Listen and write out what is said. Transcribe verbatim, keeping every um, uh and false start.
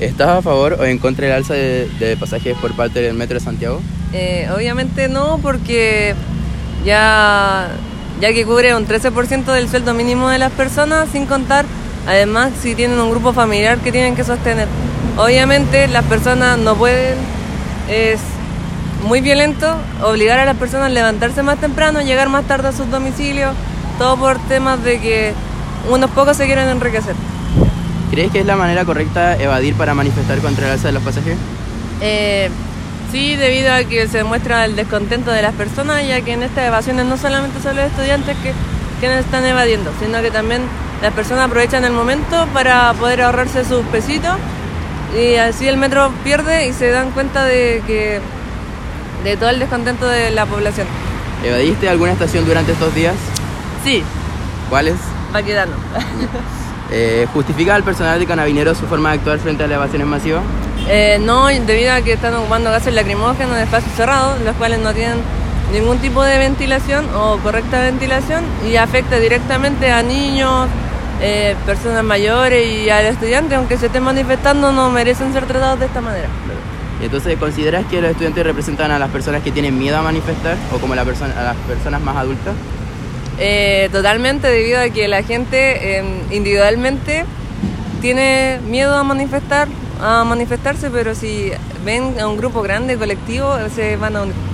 ¿Estás a favor o en contra del alza de, de pasajes por parte del Metro de Santiago? Eh, obviamente no, porque ya, ya que cubre un trece por ciento del sueldo mínimo de las personas, sin contar, además, si tienen un grupo familiar que tienen que sostener. Obviamente las personas no pueden, es muy violento obligar a las personas a levantarse más temprano, llegar más tarde a sus domicilios, todo por temas de que unos pocos se quieren enriquecer. ¿Crees que es la manera correcta evadir para manifestar contra el alza de los pasajes? Eh, sí, debido a que se demuestra el descontento de las personas, ya que en estas evasiones no solamente son los estudiantes que, que están evadiendo, sino que también las personas aprovechan el momento para poder ahorrarse sus pesitos y así el metro pierde y se dan cuenta de que de todo el descontento de la población. ¿Evadiste alguna estación durante estos días? Sí. ¿Cuáles? Baquedano. Eh, ¿Justifica al personal de Carabineros su forma de actuar frente a las evasiones masivas? Eh, no, debido a que están ocupando gases lacrimógenos en espacios cerrados, los cuales no tienen ningún tipo de ventilación o correcta ventilación y afecta directamente a niños, eh, personas mayores y a los estudiantes, aunque se estén manifestando, no merecen ser tratados de esta manera. Entonces, ¿consideras que los estudiantes representan a las personas que tienen miedo a manifestar o como la persona, a las personas más adultas? Eh, totalmente, debido a que la gente eh, individualmente tiene miedo a manifestar, a manifestarse, pero si ven a un grupo grande, colectivo, se van a unir.